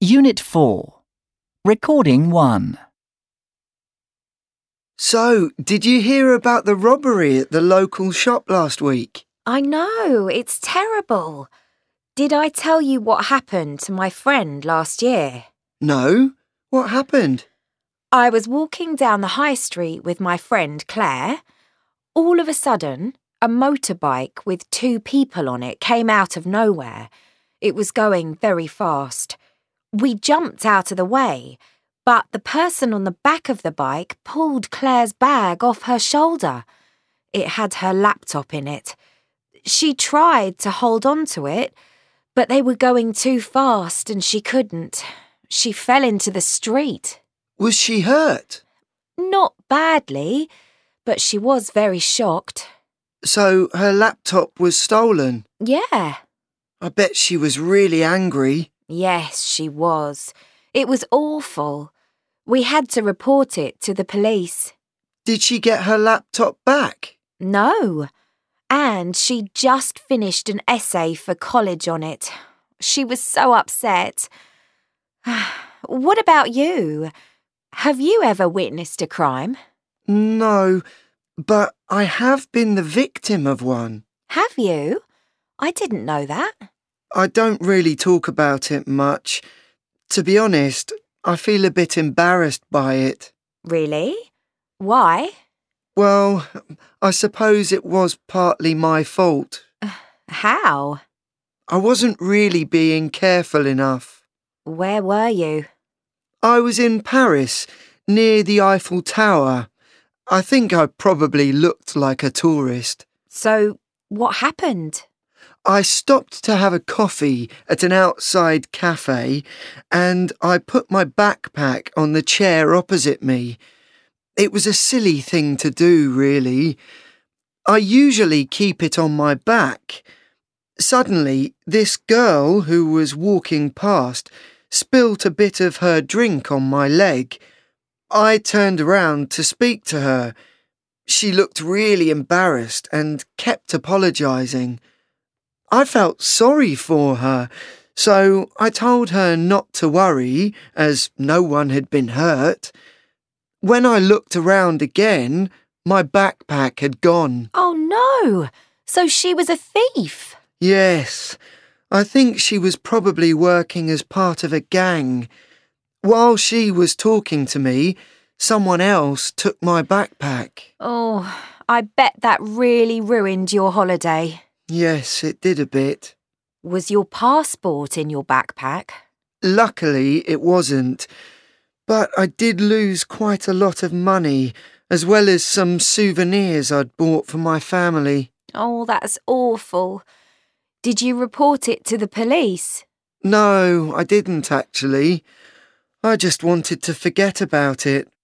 Unit 4. Recording 1. So, did you hear about the robbery at the local shop last week? I know, it's terrible. Did I tell you what happened to my friend last year? No? What happened? I was walking down the high street with my friend Claire. All of a sudden, a motorbike with 2 people on it came out of nowhere. It was going very fast. We jumped out of the way, but the person on the back of the bike pulled Claire's bag off her shoulder. It had her laptop in it. She tried to hold on to it, but they were going too fast and she couldn't. She fell into the street. Was she hurt? Not badly, but she was very shocked. So, her laptop was stolen? Yeah. I bet she was really angry. Yes, she was. It was awful. We had to report it to the police. Did she get her laptop back? No. And she just finished an essay for college on it. She was so upset. What about you? Have you ever witnessed a crime? No, but I have been the victim of one. Have you? I didn't know that. I don't really talk about it much. To be honest, I feel a bit embarrassed by it. Really? Why? Well, I suppose it was partly my fault. How? I wasn't really being careful enough. Where were you? I was in Paris, near the Eiffel Tower. I think I probably looked like a tourist. So, what happened? I stopped to have a coffee at an outside cafe and I put my backpack on the chair opposite me. It was a silly thing to do, really. I usually keep it on my back. Suddenly, this girl who was walking past spilt a bit of her drink on my leg. I turned around to speak to her. She looked really embarrassed and kept apologising. I felt sorry for her, so I told her not to worry, as no one had been hurt. When I looked around again, my backpack had gone. Oh no! So she was a thief? Yes, I think she was probably working as part of a gang. While she was talking to me, someone else took my backpack. Oh, I bet that really ruined your holiday. Yes, it did a bit. Was your passport in your backpack? Luckily, it wasn't. But I did lose quite a lot of money, as well as some souvenirs I'd bought for my family. Oh, that's awful. Did you report it to the police? No, I didn't actually. I just wanted to forget about it.